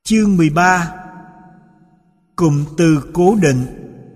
Chương 13. Cụm từ cố định.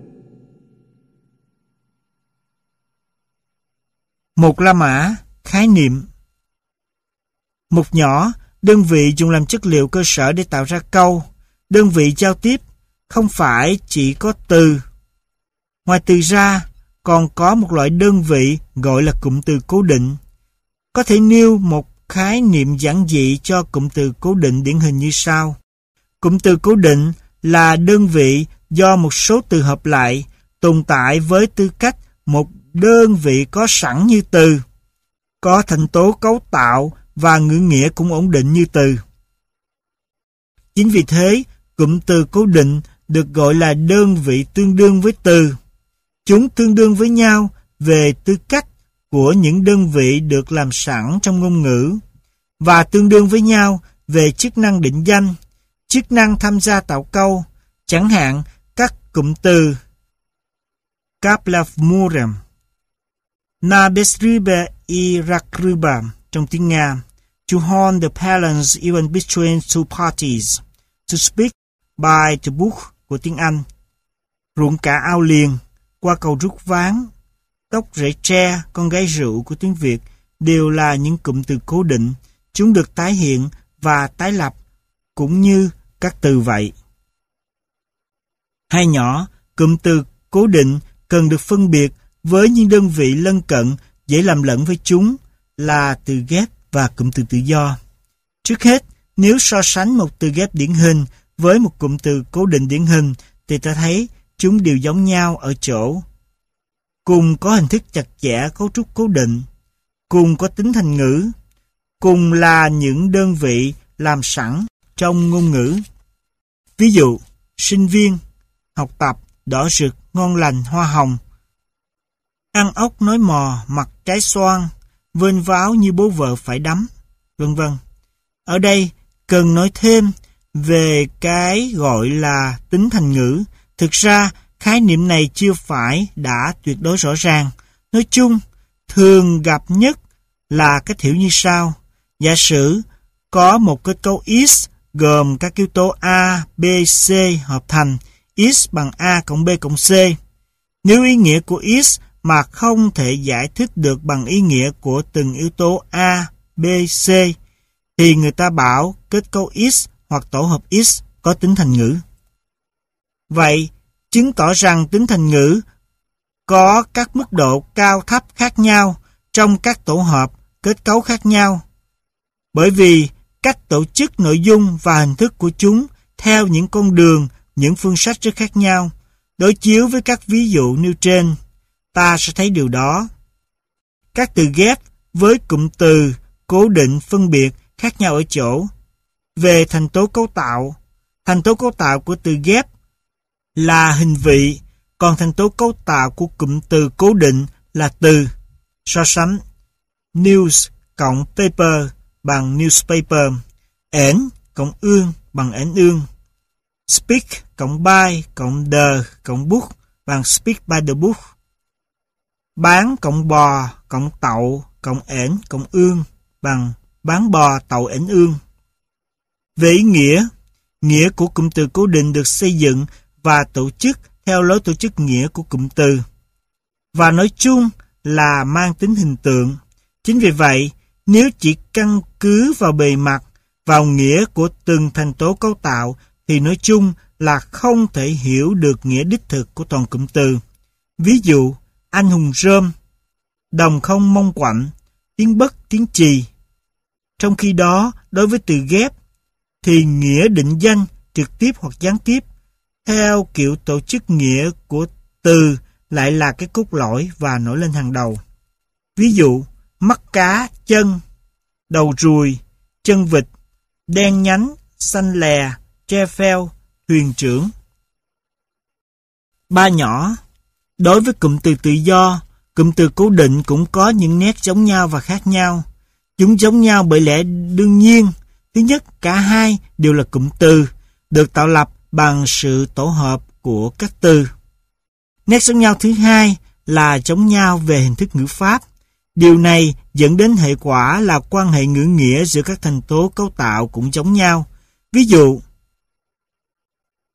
Một La Mã, khái niệm. Một nhỏ, đơn vị dùng làm chất liệu cơ sở để tạo ra câu. Đơn vị giao tiếp không phải chỉ có từ. Ngoài từ ra, còn có một loại đơn vị gọi là cụm từ cố định. Có thể nêu một khái niệm giản dị cho cụm từ cố định điển hình như sau. Cụm từ cố định là đơn vị do một số từ hợp lại, tồn tại với tư cách một đơn vị có sẵn như từ, có thành tố cấu tạo và ngữ nghĩa cũng ổn định như từ. Chính vì thế, cụm từ cố định được gọi là đơn vị tương đương với từ. Chúng tương đương với nhau về tư cách của những đơn vị được làm sẵn trong ngôn ngữ và tương đương với nhau về chức năng định danh, chức năng tham gia tạo câu, chẳng hạn các cụm từ Kaplavmurem, Na describe I rakryba trong tiếng Nga, to hold the balance even between two parties, to speak by the book của tiếng Anh, ruộng cả ao liền, qua cầu rút ván, tóc rễ tre, con gái rượu của tiếng Việt đều là những cụm từ cố định. Chúng được tái hiện và tái lập cũng như các từ vậy. Hai nhỏ, cụm từ cố định cần được phân biệt với những đơn vị lân cận dễ làm lẫn với chúng là từ ghép và cụm từ tự do. Trước hết, nếu so sánh một từ ghép điển hình với một cụm từ cố định điển hình thì ta thấy chúng đều giống nhau ở chỗ cùng có hình thức chặt chẽ cấu trúc cố định, cùng có tính thành ngữ, cùng là những đơn vị làm sẵn trong ngôn ngữ. Ví dụ, sinh viên, học tập, đỏ rực, ngon lành, hoa hồng, ăn ốc nói mò, mặt trái xoan, vênh váo như bố vợ phải đắm, vân vân. Ở đây cần nói thêm về cái gọi là tính thành ngữ. Thực ra, khái niệm này chưa phải đã tuyệt đối rõ ràng. Nói chung, thường gặp nhất là cách hiểu như sau. Giả sử có một kết cấu X gồm các yếu tố A, B, C hợp thành X bằng A cộng B cộng C. Nếu ý nghĩa của X mà không thể giải thích được bằng ý nghĩa của từng yếu tố A, B, C, thì người ta bảo kết cấu X hoặc tổ hợp X có tính thành ngữ. Vậy, chứng tỏ rằng tính thành ngữ có các mức độ cao thấp khác nhau trong các tổ hợp kết cấu khác nhau. Bởi vì cách tổ chức nội dung và hình thức của chúng theo những con đường, những phương sách rất khác nhau. Đối chiếu với các ví dụ nêu trên, ta sẽ thấy điều đó. Các từ ghép với cụm từ cố định phân biệt khác nhau ở chỗ. Về thành tố cấu tạo của từ ghép là hình vị, còn thành tố cấu tạo của cụm từ cố định là từ. So sánh news cộng paper bằng newspaper, ẻn cộng ương bằng ẻn ương, speak cộng by cộng the cộng book bằng speak by the book, bán cộng bò cộng tậu cộng ẻn cộng ương bằng bán bò tậu ẻn ương. Về ý nghĩa của cụm từ cố định được xây dựng và tổ chức theo lối tổ chức nghĩa của cụm từ, và nói chung là mang tính hình tượng. Chính vì vậy, nếu chỉ căn cứ vào bề mặt, vào nghĩa của từng thành tố cấu tạo, thì nói chung là không thể hiểu được nghĩa đích thực của toàn cụm từ. Ví dụ, anh hùng rơm, đồng không mong quạnh, tiếng bất tiếng chì. Trong khi đó, đối với từ ghép, thì nghĩa định danh trực tiếp hoặc gián tiếp, theo kiểu tổ chức nghĩa của từ lại là cái cốt lõi và nổi lên hàng đầu. Ví dụ, mắt cá, chân, đầu ruồi, chân vịt, đen nhánh, xanh lè, tre pheo, thuyền trưởng. Ba nhỏ. Đối với cụm từ tự do, cụm từ cố định cũng có những nét giống nhau và khác nhau. Chúng giống nhau bởi lẽ đương nhiên. Thứ nhất, cả hai đều là cụm từ, được tạo lập bằng sự tổ hợp của các từ. Nét giống nhau thứ hai là giống nhau về hình thức ngữ pháp. Điều này dẫn đến hệ quả là quan hệ ngữ nghĩa giữa các thành tố cấu tạo cũng giống nhau. Ví dụ,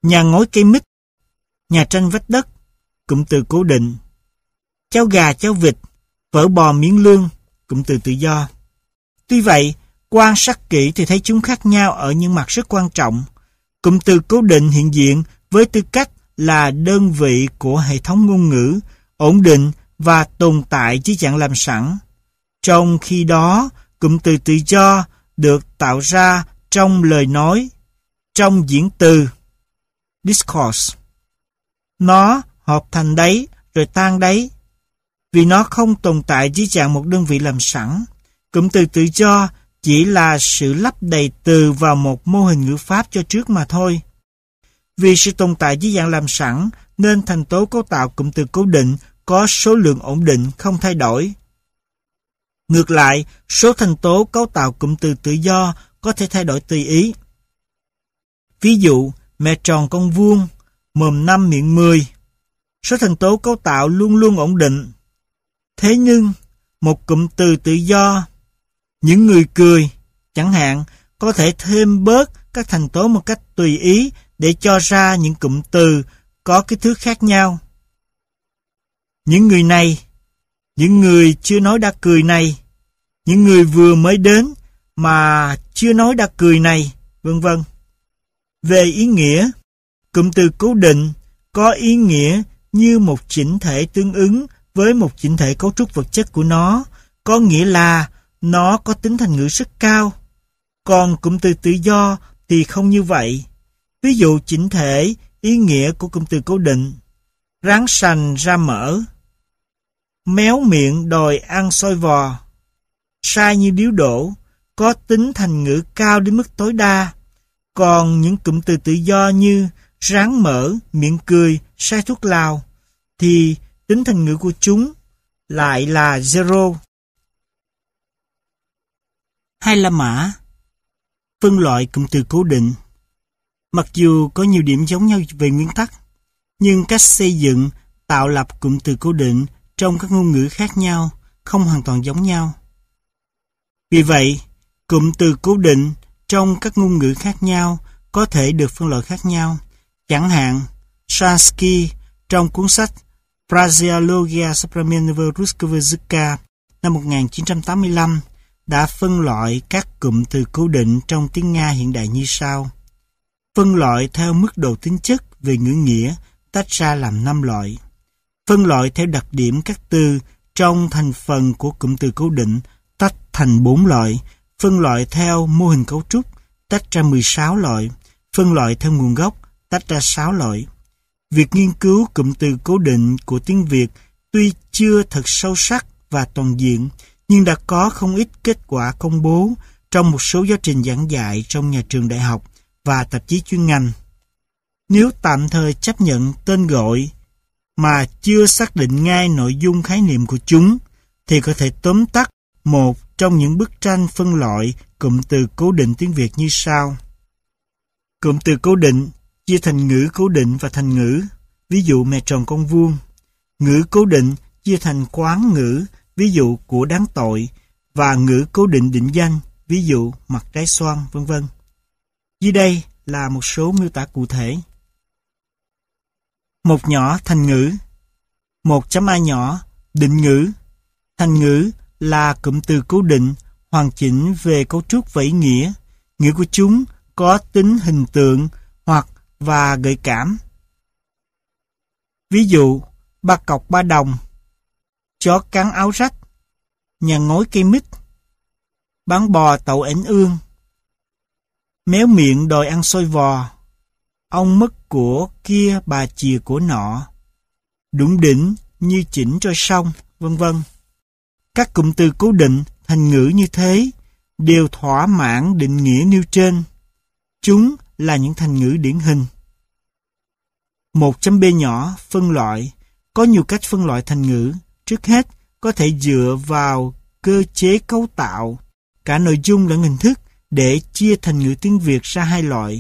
Nhà ngói cây mít, nhà tranh vách đất, cụm từ cố định. Cháo gà, cháo vịt, phở bò, miếng lương, cụm từ tự do. Tuy vậy, quan sát kỹ thì thấy chúng khác nhau ở những mặt rất quan trọng. Cụm từ cố định hiện diện với tư cách là đơn vị của hệ thống ngôn ngữ, ổn định và tồn tại dưới dạng làm sẵn. Trong khi đó, cụm từ tự do được tạo ra trong lời nói, trong diễn từ, discourse. Nó hợp thành đấy rồi tan đấy, vì nó không tồn tại dưới dạng một đơn vị làm sẵn. Cụm từ tự do chỉ là sự lấp đầy từ vào một mô hình ngữ pháp cho trước mà thôi. Vì sự tồn tại dưới dạng làm sẵn nên thành tố cấu tạo cụm từ cố định có số lượng ổn định không thay đổi. Ngược lại, số thành tố cấu tạo cụm từ tự do có thể thay đổi tùy ý. Ví dụ, mẹ tròn con vuông, mồm 5 miệng 10. Số thành tố cấu tạo luôn luôn ổn định. Thế nhưng, một cụm từ tự do, những người cười, chẳng hạn, có thể thêm bớt các thành tố một cách tùy ý để cho ra những cụm từ có kích thước khác nhau. Những người này, những người chưa nói đã cười này, những người vừa mới đến mà chưa nói đã cười này, vân vân. Về ý nghĩa, cụm từ cố định có ý nghĩa như một chỉnh thể tương ứng với một chỉnh thể cấu trúc vật chất của nó, có nghĩa là nó có tính thành ngữ rất cao. Còn cụm từ tự do thì không như vậy. Ví dụ chỉnh thể, ý nghĩa của cụm từ cố định: ráng sành ra mỡ, méo miệng đòi ăn xôi vò, sai như điếu đổ, có tính thành ngữ cao đến mức tối đa. Còn những cụm từ tự do như ráng mỡ, miệng cười, sai thuốc lào thì tính thành ngữ của chúng lại là zero. Hay La Mã phân loại cụm từ cố định. Mặc dù có nhiều điểm giống nhau về nguyên tắc, nhưng cách xây dựng, tạo lập cụm từ cố định trong các ngôn ngữ khác nhau không hoàn toàn giống nhau. Vì vậy, cụm từ cố định trong các ngôn ngữ khác nhau có thể được phân loại khác nhau. Chẳng hạn, Shansky trong cuốn sách Phraseologia современного русского языка năm 1985 đã phân loại các cụm từ cố định trong tiếng Nga hiện đại như sau. Phân loại theo mức độ tính chất về ngữ nghĩa tách ra làm 5 loại. Phân loại theo đặc điểm các từ trong thành phần của cụm từ cố định tách thành 4 loại. Phân loại theo mô hình cấu trúc tách ra 16 loại. Phân loại theo nguồn gốc tách ra 6 loại. Việc nghiên cứu cụm từ cố định của tiếng Việt tuy chưa thật sâu sắc và toàn diện, nhưng đã có không ít kết quả công bố trong một số giáo trình giảng dạy trong nhà trường đại học và tạp chí chuyên ngành. Nếu tạm thời chấp nhận tên gọi mà chưa xác định ngay nội dung khái niệm của chúng, thì có thể tóm tắt một trong những bức tranh phân loại cụm từ cố định tiếng Việt như sau. Cụm từ cố định chia thành ngữ cố định và thành ngữ, ví dụ mẹ tròn con vuông. Ngữ cố định chia thành quán ngữ, ví dụ của đáng tội, và ngữ cố định định danh, ví dụ mặt trái xoan, vân vân. Dưới đây là một số miêu tả cụ thể. Một nhỏ thành ngữ. 1.a nhỏ định ngữ. Thành ngữ là cụm từ cố định, hoàn chỉnh về cấu trúc và ý nghĩa. Nghĩa của chúng có tính hình tượng hoặc và gợi cảm. Ví dụ, ba cọc ba đồng, chó cắn áo rách, nhà ngói cây mít, bán bò tậu ảnh ương, méo miệng đòi ăn xôi vò, ông mất của kia bà chìa của nọ, đủng đỉnh như chỉnh trôi sông, vân vân. Các cụm từ cố định, thành ngữ như thế đều thỏa mãn định nghĩa nêu trên. Chúng là những thành ngữ điển hình. 1.b nhỏ phân loại. Có nhiều cách phân loại thành ngữ. Trước hết, có thể dựa vào cơ chế cấu tạo, cả nội dung lẫn hình thức, để chia thành ngữ tiếng Việt ra hai loại.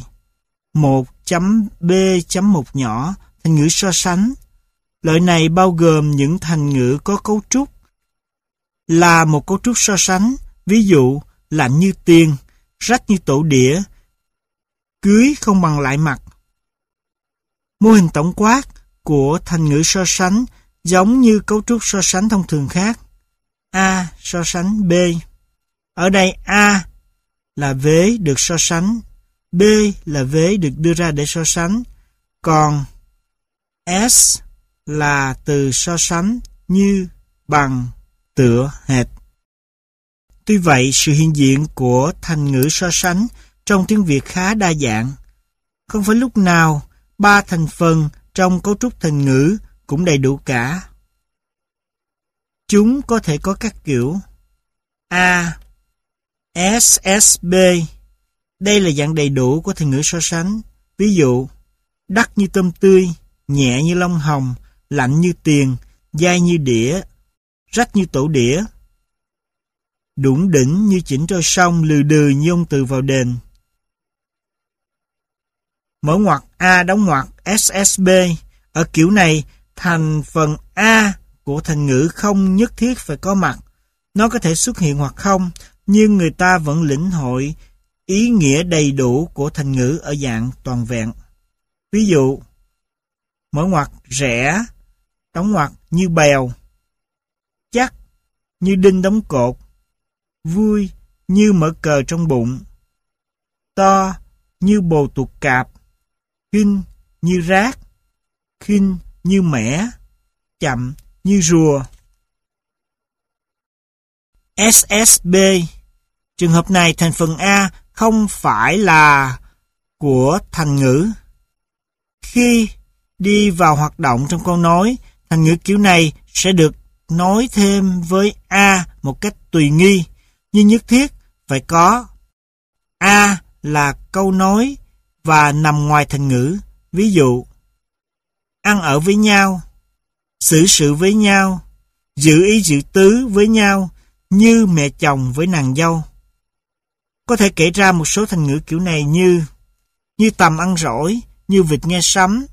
1.b.1 nhỏ, thành ngữ so sánh. Loại này bao gồm những thành ngữ có cấu trúc là một cấu trúc so sánh, ví dụ lạnh như tiền, rách như tổ đĩa, cưới không bằng lại mặt. Mô hình tổng quát của thành ngữ so sánh giống như cấu trúc so sánh thông thường khác. A so sánh B. Ở đây A là vế được so sánh, B là vế được đưa ra để so sánh, còn S là từ so sánh như, bằng, tựa, hệt. Tuy vậy, sự hiện diện của thành ngữ so sánh trong tiếng Việt khá đa dạng. Không phải lúc nào 3 thành phần trong cấu trúc thành ngữ cũng đầy đủ cả. Chúng có thể có các kiểu A, S, S, B. Đây là dạng đầy đủ của thành ngữ so sánh. Ví dụ, đắt như tôm tươi, nhẹ như lông hồng, lạnh như tiền, dai như đĩa, rách như tổ đĩa, đủng đỉnh như chỉnh trôi sông, lừ đừ như ông từ vào đền. Mở ngoặc A đóng ngoặc SSB. Ở kiểu này, thành phần A của thành ngữ không nhất thiết phải có mặt. Nó có thể xuất hiện hoặc không, nhưng người ta vẫn lĩnh hội ý nghĩa đầy đủ của thành ngữ ở dạng toàn vẹn. Ví dụ, mở ngoặc rẻ, đóng ngoặc như bèo, chắc như đinh đóng cột, vui như mở cờ trong bụng, to như bồ tuột cạp, khinh như rác, khinh như mẻ, chậm như rùa. SSB. Trường hợp này thành phần A không phải là của thành ngữ. Khi đi vào hoạt động trong câu nói, thành ngữ kiểu này sẽ được nói thêm với A một cách tùy nghi, nhưng nhất thiết phải có. A là câu nói và nằm ngoài thành ngữ. Ví dụ, ăn ở với nhau, xử sự với nhau, giữ ý giữ tứ với nhau, như mẹ chồng với nàng dâu. Có thể kể ra một số thành ngữ kiểu này như tầm ăn rỗi, như vịt nghe sấm,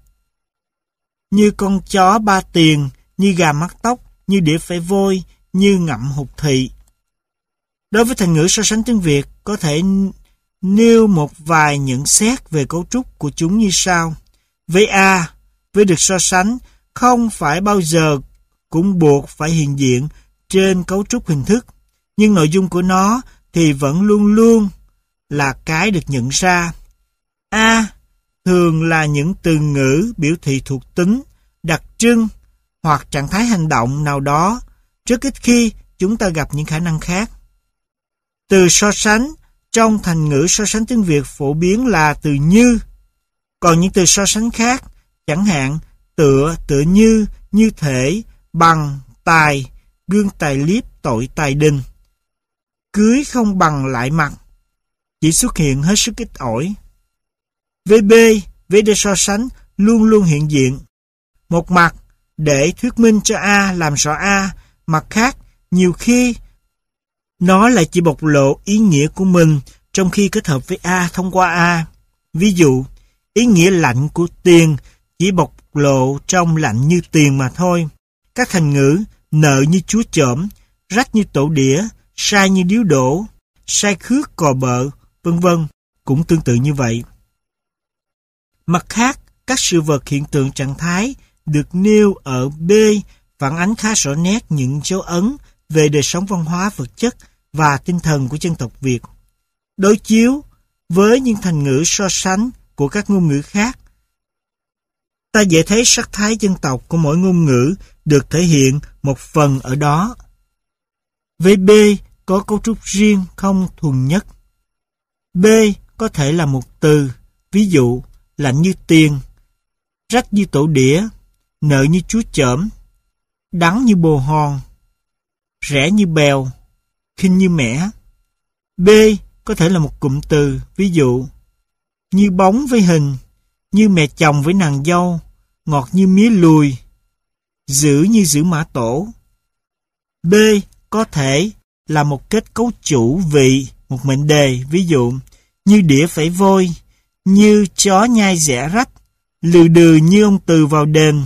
như con chó ba tiền, như gà mắc tóc, như đĩa phải vôi, như ngậm hụt thị. Đối với thành ngữ so sánh tiếng Việt, có thể nêu một vài nhận xét về cấu trúc của chúng như sau. Với A, với được so sánh, không phải bao giờ cũng buộc phải hiện diện trên cấu trúc hình thức, nhưng nội dung của nó thì vẫn luôn luôn là cái được nhận ra. A thường là những từ ngữ biểu thị thuộc tính, đặc trưng hoặc trạng thái hành động nào đó, rất ít khi chúng ta gặp những khả năng khác. Từ so sánh trong thành ngữ so sánh tiếng Việt phổ biến là từ như, còn những từ so sánh khác, chẳng hạn tựa, tựa như, như thể, bằng, tài, gương tài liếp, tội tài đình, cưới không bằng lại mặt, chỉ xuất hiện hết sức ít ỏi. Với B, với để so sánh luôn luôn hiện diện. Một mặt để thuyết minh cho A làm rõ A, mặt khác nhiều khi nó lại chỉ bộc lộ ý nghĩa của mình trong khi kết hợp với A thông qua A. Ví dụ, ý nghĩa lạnh của tiền chỉ bộc lộ trong lạnh như tiền mà thôi. Các thành ngữ nợ như chúa chởm, rách như tổ đĩa, sai như điếu đổ, sai khước cò bợ, vân vân cũng tương tự như vậy. Mặt khác, các sự vật hiện tượng trạng thái được nêu ở B phản ánh khá rõ nét những dấu ấn về đời sống văn hóa vật chất và tinh thần của dân tộc Việt. Đối chiếu với những thành ngữ so sánh của các ngôn ngữ khác, ta dễ thấy sắc thái dân tộc của mỗi ngôn ngữ được thể hiện một phần ở đó. Với B có cấu trúc riêng không thuần nhất. B có thể là một từ, ví dụ lạnh như tiền, rách như tổ đĩa, nợ như chúa chởm, đắng như bồ hòn, rẻ như bèo, khinh như mẻ. B có thể là một cụm từ, ví dụ như bóng với hình, như mẹ chồng với nàng dâu, ngọt như mía lùi, giữ như giữ mã tổ. B có thể là một kết cấu chủ vị, một mệnh đề, ví dụ như đĩa phải vôi, như chó nhai dẻ rách, lừ đừ như ông từ vào đền,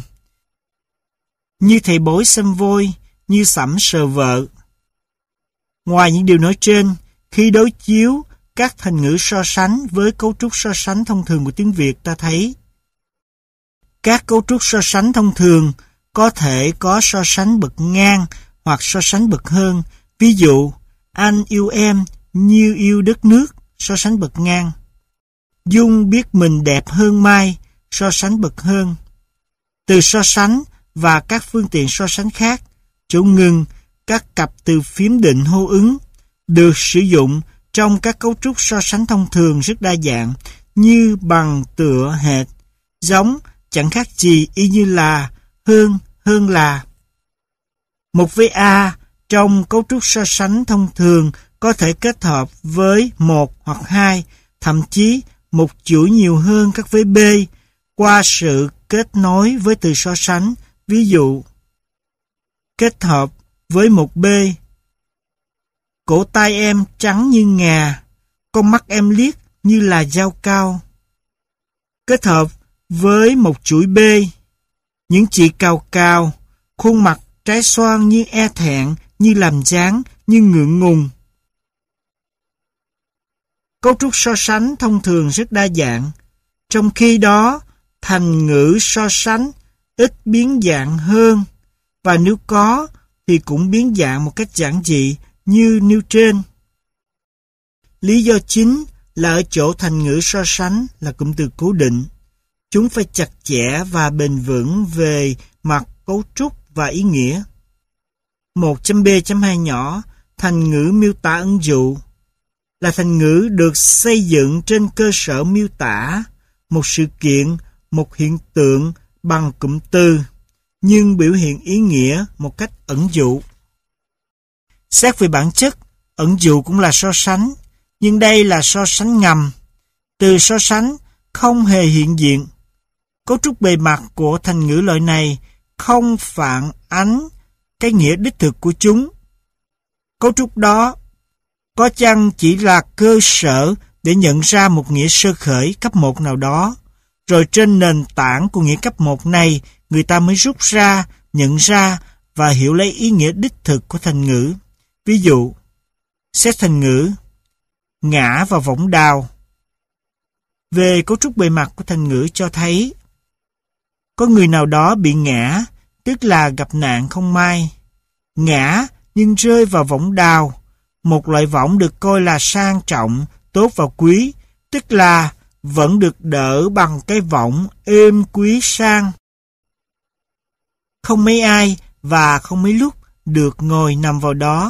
như thầy bói xăm vôi, như sẩm sờ vợ. Ngoài những điều nói trên, khi đối chiếu các thành ngữ so sánh với cấu trúc so sánh thông thường của tiếng Việt, ta thấy Các cấu trúc so sánh thông thường có thể có so sánh bậc ngang hoặc so sánh bậc hơn. Ví dụ, anh yêu em như yêu đất nước, so sánh bậc ngang. Dung biết mình đẹp hơn Mai, so sánh bậc hơn. Từ so sánh và các phương tiện so sánh khác, chỗ ngừng, các cặp từ phím định hô ứng được sử dụng trong các cấu trúc so sánh thông thường rất đa dạng, như bằng, tựa, hệt, giống, chẳng khác gì, y như là, hơn, hơn là. Một với A trong cấu trúc so sánh thông thường có thể kết hợp với một hoặc hai, thậm chí một chuỗi nhiều hơn các với B qua sự kết nối với từ so sánh. Ví dụ, kết hợp với một B. Cổ tay em trắng như ngà, con mắt em liếc như là dao cao. Kết hợp với một chuỗi B. Những chị cào cào, khuôn mặt trái xoan như e thẹn, như làm dáng, như ngượng ngùng. Cấu trúc so sánh thông thường rất đa dạng, trong khi đó thành ngữ so sánh ít biến dạng hơn, và nếu có thì cũng biến dạng một cách giản dị như nêu trên. Lý do chính là ở chỗ thành ngữ so sánh là cụm từ cố định. Chúng phải chặt chẽ và bền vững về mặt cấu trúc và ý nghĩa. 1.b.2 nhỏ, thành ngữ miêu tả ẩn dụ, là thành ngữ được xây dựng trên cơ sở miêu tả một sự kiện, một hiện tượng bằng cụm từ, nhưng biểu hiện ý nghĩa một cách ẩn dụ. Xét về bản chất, ẩn dụ cũng là so sánh, nhưng đây là so sánh ngầm. Từ so sánh không hề hiện diện. Cấu trúc bề mặt của thành ngữ loại này không phản ánh cái nghĩa đích thực của chúng. Cấu trúc đó có chăng chỉ là cơ sở để nhận ra một nghĩa sơ khởi cấp 1 nào đó, rồi trên nền tảng của nghĩa cấp 1 này, người ta mới rút ra, nhận ra và hiểu lấy ý nghĩa đích thực của thành ngữ. Ví dụ, xét thành ngữ ngã vào võng đào. Về cấu trúc bề mặt của thành ngữ cho thấy có người nào đó bị ngã, tức là gặp nạn không may. Ngã nhưng rơi vào võng đào, một loại võng được coi là sang trọng, tốt và quý, tức là vẫn được đỡ bằng cái võng êm quý sang. Không mấy ai và không mấy lúc được ngồi nằm vào đó.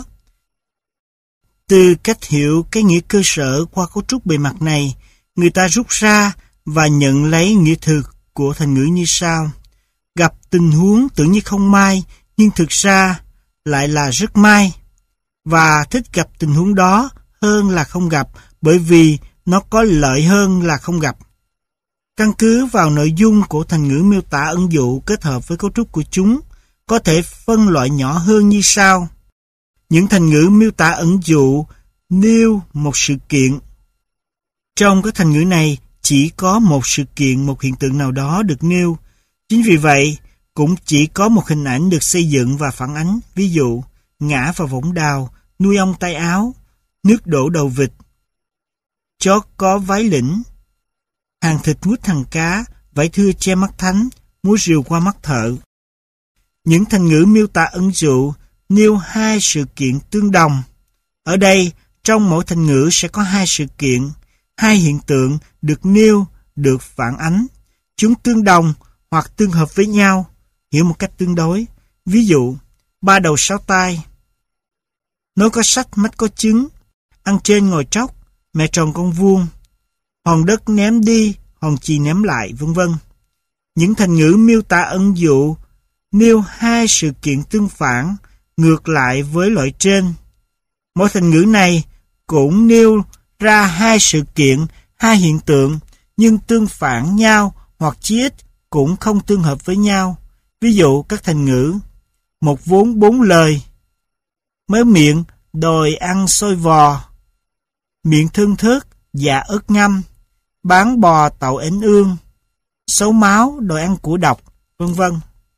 Từ cách hiểu cái nghĩa cơ sở qua cấu trúc bề mặt này, người ta rút ra và nhận lấy nghĩa thực của thành ngữ như sau. Gặp tình huống tưởng như không may, nhưng thực ra lại là rất may. Và thích gặp tình huống đó hơn là không gặp, bởi vì nó có lợi hơn là không gặp. Căn cứ vào nội dung của thành ngữ miêu tả ẩn dụ kết hợp với cấu trúc của chúng, có thể phân loại nhỏ hơn như sau. Những thành ngữ miêu tả ẩn dụ nêu một sự kiện. Trong các thành ngữ này, chỉ có một sự kiện, một hiện tượng nào đó được nêu. Chính vì vậy, cũng chỉ có một hình ảnh được xây dựng và phản ánh. Ví dụ, ngã vào võng đào, nuôi ong tay áo, nước đổ đầu vịt, chó có vái lĩnh, hàng thịt nuốt thằng cá, vải thưa che mắt thánh, múa rìu qua mắt thợ. Những thành ngữ miêu tả ẩn dụ nêu hai sự kiện tương đồng. Ở đây, trong mỗi thành ngữ sẽ có hai sự kiện, hai hiện tượng được nêu, được phản ánh. Chúng tương đồng hoặc tương hợp với nhau, hiểu một cách tương đối. Ví dụ, ba đầu sáu tai, nối có sách mách có trứng, ăn trên ngồi tróc, mẹ tròn con vuông, hòn đất ném đi, hòn chì ném lại, vân vân. Những thành ngữ miêu tả ẩn dụ nêu hai sự kiện tương phản, ngược lại với loại trên. Mỗi thành ngữ này cũng nêu ra hai sự kiện, hai hiện tượng, nhưng tương phản nhau hoặc chí ít cũng không tương hợp với nhau. Ví dụ các thành ngữ một vốn bốn lời, méo miệng đòi ăn xôi vò, miệng thơm thớt dạ ớt ngâm, bán bò tàu ếnh ương, xấu máu đòi ăn của độc, vân vân.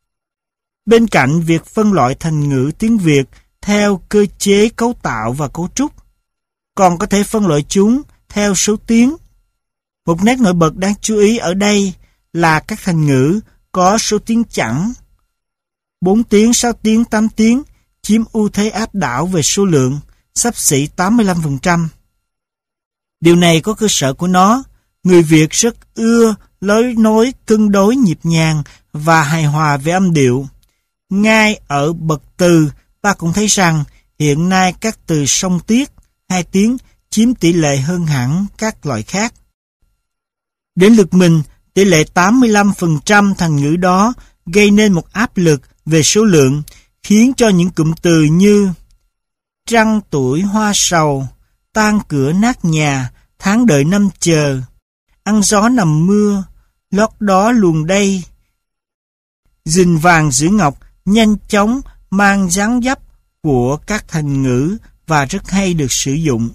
Bên cạnh việc phân loại thành ngữ tiếng Việt theo cơ chế cấu tạo và cấu trúc, còn có thể phân loại chúng theo số tiếng. Một nét nổi bật đáng chú ý ở đây là các thành ngữ có số tiếng chẵn 4 tiếng, 6 tiếng, 8 tiếng chiếm ưu thế áp đảo về số lượng, xấp xỉ 85%. Điều này có cơ sở của nó. Người Việt rất ưa lối nói cân đối nhịp nhàng và hài hòa về âm điệu. Ngay ở bậc từ, ta cũng thấy rằng hiện nay các từ song tiết, 2 tiếng chiếm tỷ lệ hơn hẳn các loại khác. Đến lượt mình, tỷ lệ 85% thành ngữ đó gây nên một áp lực về số lượng, khiến cho những cụm từ như trăng tuổi hoa sầu, tan cửa nát nhà, tháng đợi năm chờ, ăn gió nằm mưa, lót đó luồng đây, rình vàng giữ ngọc nhanh chóng mang dáng dấp của các thành ngữ và rất hay được sử dụng.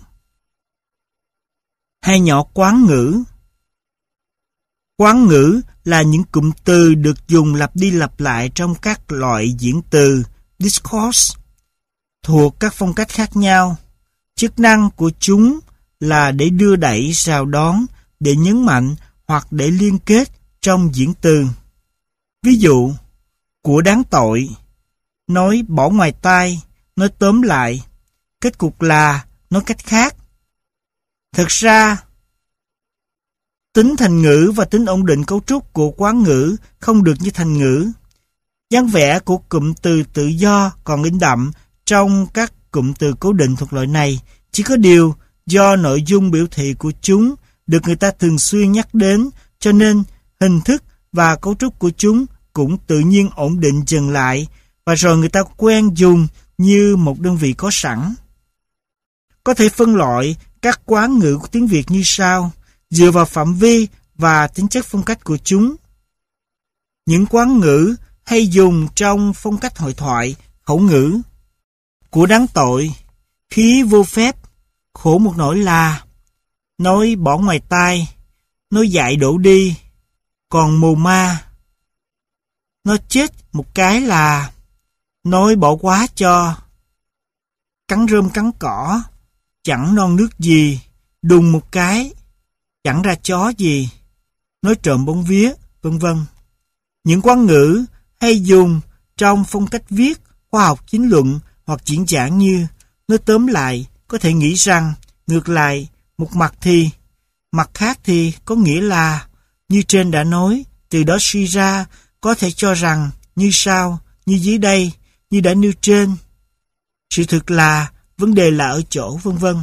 Hai nhỏ quán ngữ. Quán ngữ là những cụm từ được dùng lặp đi lặp lại trong các loại diễn từ discourse thuộc các phong cách khác nhau. Chức năng của chúng là để đưa đẩy, rào đón, để nhấn mạnh hoặc để liên kết trong diễn từ. Ví dụ, của đáng tội, nói bỏ ngoài tai, nói tóm lại, kết cục là, nói cách khác. Thật ra, tính thành ngữ và tính ổn định cấu trúc của quán ngữ không được như thành ngữ. Dáng vẻ của cụm từ tự do còn in đậm trong các cụm từ cố định thuộc loại này, chỉ có điều do nội dung biểu thị của chúng được người ta thường xuyên nhắc đến, cho nên hình thức và cấu trúc của chúng cũng tự nhiên ổn định dần lại, và rồi người ta quen dùng như một đơn vị có sẵn. Có thể phân loại các quán ngữ của tiếng Việt như sau, dựa vào phạm vi và tính chất phong cách của chúng. Những quán ngữ hay dùng trong phong cách hội thoại, khẩu ngữ. Của đáng tội, khí vô phép, khổ một nỗi là, nói bỏ ngoài tai, nói dại đổ đi, còn mù ma. Nó chết một cái là, nói bỏ quá cho, cắn rơm cắn cỏ, chẳng non nước gì, đùng một cái, chẳng ra chó gì, nói trộm bóng vía, vân vân. Những quán ngữ hay dùng trong phong cách viết, khoa học chính luận hoặc diễn giảng như, nói tóm lại, có thể nghĩ rằng, ngược lại, một mặt thì, mặt khác thì có nghĩa là, như trên đã nói, từ đó suy ra, có thể cho rằng, như sau, như dưới đây, như đã nêu trên. Sự thực là, vấn đề là ở chỗ, vân vân.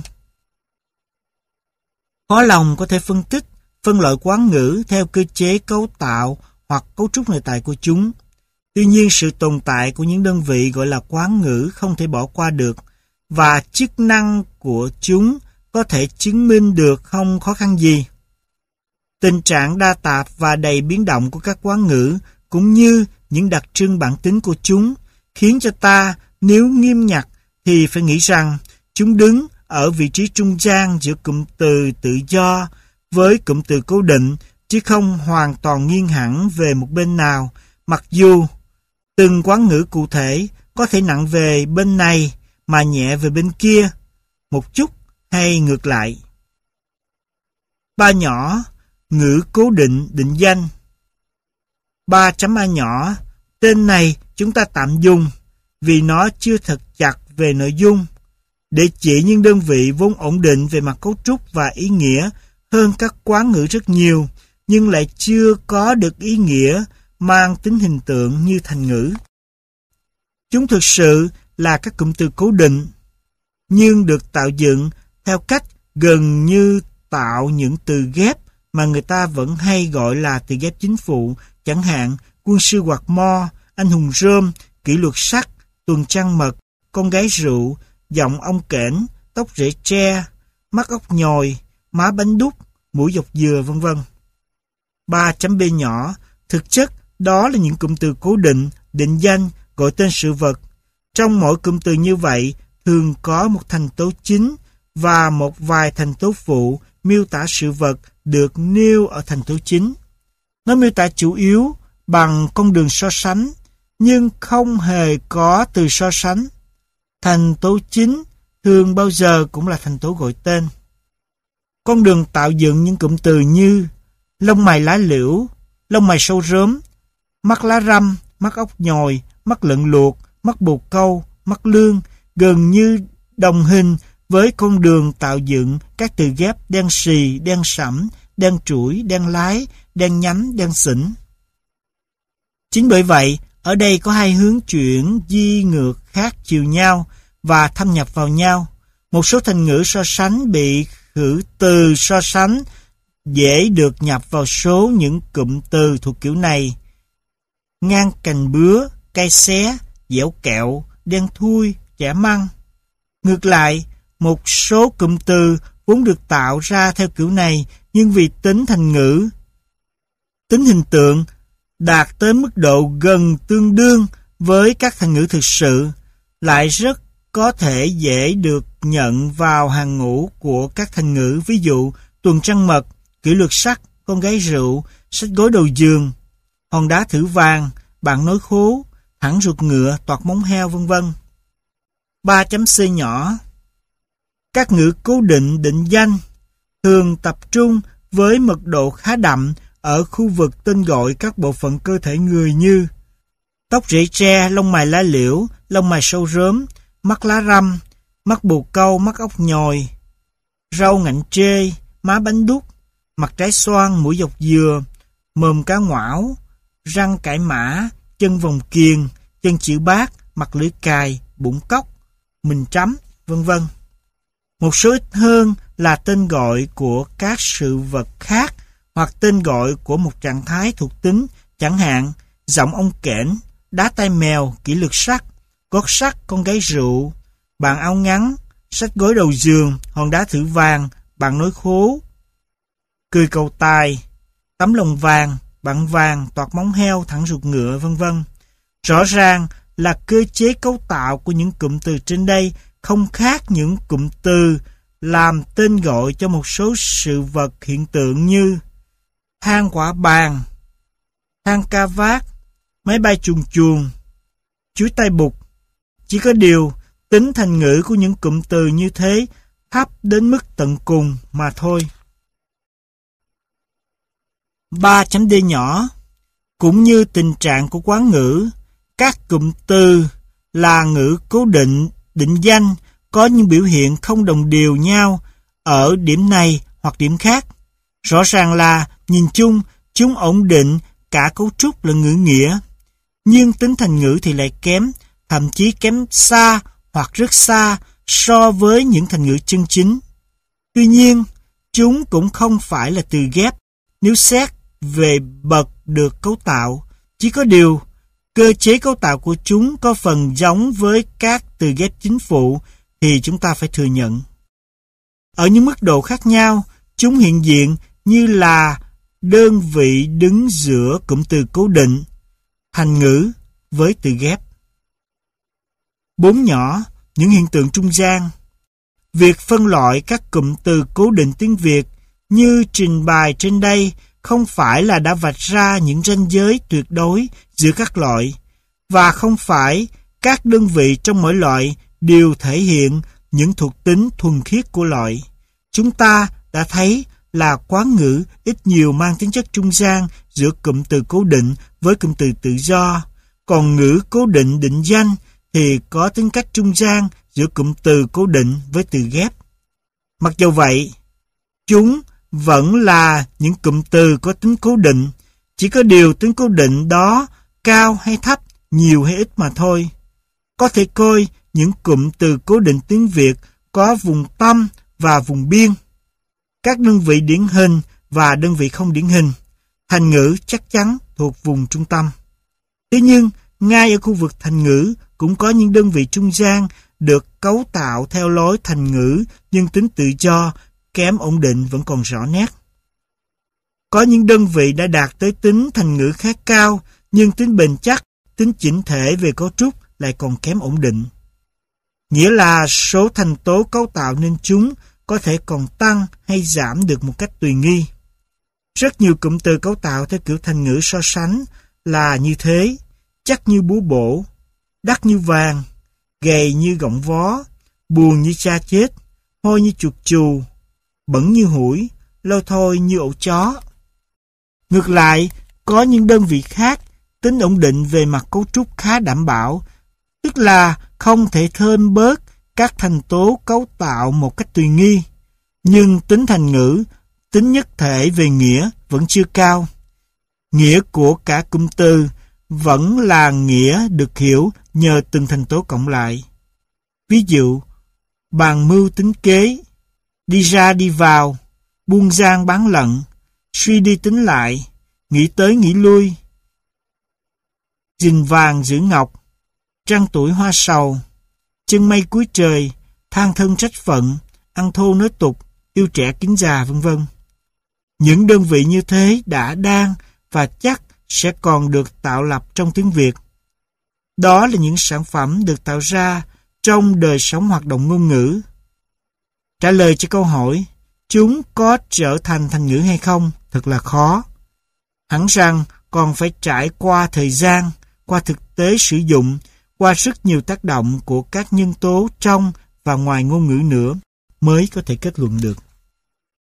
Khó lòng có thể phân tích, phân loại quán ngữ theo cơ chế cấu tạo hoặc cấu trúc nội tại của chúng. Tuy nhiên, sự tồn tại của những đơn vị gọi là quán ngữ không thể bỏ qua được, và chức năng của chúng có thể chứng minh được không khó khăn gì. Tình trạng đa tạp và đầy biến động của các quán ngữ cũng như những đặc trưng bản tính của chúng khiến cho ta, nếu nghiêm nhặt, thì phải nghĩ rằng chúng đứng ở vị trí trung gian giữa cụm từ tự do với cụm từ cố định, chứ không hoàn toàn nghiêng hẳn về một bên nào, mặc dù từng quán ngữ cụ thể có thể nặng về bên này mà nhẹ về bên kia, một chút hay ngược lại. Ba nhỏ, ngữ cố định định danh. 3.a nhỏ, tên này chúng ta tạm dùng vì nó chưa thật chặt về nội dung, để chỉ những đơn vị vốn ổn định về mặt cấu trúc và ý nghĩa hơn các quán ngữ rất nhiều, nhưng lại chưa có được ý nghĩa mang tính hình tượng như thành ngữ. Chúng thực sự là các cụm từ cố định, nhưng được tạo dựng theo cách gần như tạo những từ ghép mà người ta vẫn hay gọi là từ ghép chính phụ, chẳng hạn quân sư quạt mo, anh hùng rơm, kỷ luật sắt, tuần trăng mật, con gái rượu, giọng ong kẽn, tóc rễ tre, mắt ốc nhồi, má bánh đúc, mũi dọc dừa, vân vân. 3.b nhỏ, thực chất đó là những cụm từ cố định, định danh, gọi tên sự vật. Trong mỗi cụm từ như vậy, thường có một thành tố chính và một vài thành tố phụ miêu tả sự vật được nêu ở thành tố chính. Nó miêu tả chủ yếu bằng con đường so sánh, nhưng không hề có từ so sánh. Thành tố chính thường bao giờ cũng là thành tố gọi tên. Con đường tạo dựng những cụm từ như lông mày lá liễu, lông mày sâu rớm, mắt lá răm, mắt ốc nhồi, mắt lợn luộc, mắt bồ câu, mắt lương, gần như đồng hình với con đường tạo dựng các từ ghép đen xì, đen sẫm, đen trũi, đen lái, đen nhánh, đen xỉn. Chính bởi vậy, ở đây có hai hướng chuyển di ngược khác chiều nhau và thâm nhập vào nhau. Một số thành ngữ so sánh bị khử từ so sánh dễ được nhập vào số những cụm từ thuộc kiểu này. Ngang cành bứa, cay xé, dẻo kẹo, đen thui, chả măng. Ngược lại, một số cụm từ vốn được tạo ra theo kiểu này, nhưng vì tính thành ngữ, tính hình tượng đạt tới mức độ gần tương đương với các thành ngữ thực sự, lại rất có thể dễ được nhận vào hàng ngũ của các thành ngữ, ví dụ tuần trăng mật, kỷ luật sắt, con gái rượu, sách gối đầu giường, hòn đá thử vàng, bạn nói khố, thẳng ruột ngựa, toạc móng heo, vân vân. 3.c nhỏ. Các ngữ cố định định danh thường tập trung với mật độ khá đậm ở khu vực tên gọi các bộ phận cơ thể người như tóc rễ tre, lông mày lá liễu, lông mày sâu rớm, mắt lá răm, mắt bồ câu, mắt ốc nhồi, rau ngạnh trê, má bánh đúc, mặt trái xoan, mũi dọc dừa, mồm cá ngoảo, răng cải mã, chân vòng kiềng, chân chữ bát, mặt lưỡi cài, bụng cóc, mình trắm, vân vân. Một số ít hơn là tên gọi của các sự vật khác hoặc tên gọi của một trạng thái thuộc tính, chẳng hạn giọng ông kẽn, đá tay mèo, kỷ luật sắt, gót sắt, con gái rượu, bạn áo ngắn, sách gối đầu giường, hòn đá thử vàng, bạn nói khố, cười cầu tài, tấm lông vàng, bạn vàng, toạc móng heo, thẳng ruột ngựa, vân vân. Rõ ràng là cơ chế cấu tạo của những cụm từ trên đây không khác những cụm từ làm tên gọi cho một số sự vật hiện tượng như than quả bàn, than ca vát, máy bay chuồn chuồn, chuối tay bụt. Chỉ có điều, tính thành ngữ của những cụm từ như thế thấp đến mức tận cùng mà thôi. 3.d nhỏ. Cũng như tình trạng của quán ngữ, các cụm từ là ngữ cố định, định danh có những biểu hiện không đồng đều nhau ở điểm này hoặc điểm khác. Rõ ràng là nhìn chung chúng ổn định cả cấu trúc lẫn ngữ nghĩa, nhưng tính thành ngữ thì lại kém, thậm chí kém xa hoặc rất xa so với những thành ngữ chân chính. Tuy nhiên, chúng cũng không phải là từ ghép nếu xét về bậc được cấu tạo. Chỉ có điều, cơ chế cấu tạo của chúng có phần giống với các từ ghép chính phụ thì chúng ta phải thừa nhận. Ở những mức độ khác nhau, chúng hiện diện như là đơn vị đứng giữa cụm từ cố định, thành ngữ với từ ghép. 4 nhỏ, những hiện tượng trung gian. Việc phân loại các cụm từ cố định tiếng Việt như trình bày trên đây không phải là đã vạch ra những ranh giới tuyệt đối giữa các loại, và không phải các đơn vị trong mỗi loại đều thể hiện những thuộc tính thuần khiết của loại. Chúng ta đã thấy là quán ngữ ít nhiều mang tính chất trung gian giữa cụm từ cố định với cụm từ tự do, còn ngữ cố định định danh thì có tính cách trung gian giữa cụm từ cố định với từ ghép. Mặc dù vậy, chúng vẫn là những cụm từ có tính cố định, chỉ có điều tính cố định đó cao hay thấp, nhiều hay ít mà thôi. Có thể coi những cụm từ cố định tiếng Việt có vùng tâm và vùng biên, các đơn vị điển hình và đơn vị không điển hình. Thành ngữ chắc chắn thuộc vùng trung tâm. Thế nhưng, ngay ở khu vực thành ngữ cũng có những đơn vị trung gian được cấu tạo theo lối thành ngữ nhưng tính tự do, kém ổn định vẫn còn rõ nét. Có những đơn vị đã đạt tới tính thành ngữ khá cao, nhưng tính bền chắc, tính chỉnh thể về cấu trúc lại còn kém ổn định. Nghĩa là số thành tố cấu tạo nên chúng có thể còn tăng hay giảm được một cách tùy nghi. Rất nhiều cụm từ cấu tạo theo kiểu thành ngữ so sánh là như thế: chắc như búa bổ, đắt như vàng, gầy như gọng vó, buồn như cha chết, hôi như chuột chù, bẩn như hủi, lôi thôi như ổ chó. Ngược lại, có những đơn vị khác tính ổn định về mặt cấu trúc khá đảm bảo, tức là không thể thêm bớt các thành tố cấu tạo một cách tùy nghi. Nhưng tính thành ngữ, tính nhất thể về nghĩa vẫn chưa cao. Nghĩa của cả cụm từ vẫn là nghĩa được hiểu nhờ từng thành tố cộng lại. Ví dụ, bàn mưu tính kế, đi ra đi vào, buôn giang bán lận, suy đi tính lại, nghĩ tới nghĩ lui, gìn vàng giữ ngọc, trăng tuổi hoa sầu, chân mây cuối trời, than thân trách phận, ăn thô nói tục, yêu trẻ kính già, vân vân. Những đơn vị như thế đã, đang và chắc sẽ còn được tạo lập trong tiếng Việt. Đó là những sản phẩm được tạo ra trong đời sống hoạt động ngôn ngữ. Trả lời cho câu hỏi, chúng có trở thành thành ngữ hay không, thật là khó. Hẳn rằng còn phải trải qua thời gian, qua thực tế sử dụng, qua rất nhiều tác động của các nhân tố trong và ngoài ngôn ngữ nữa mới có thể kết luận được.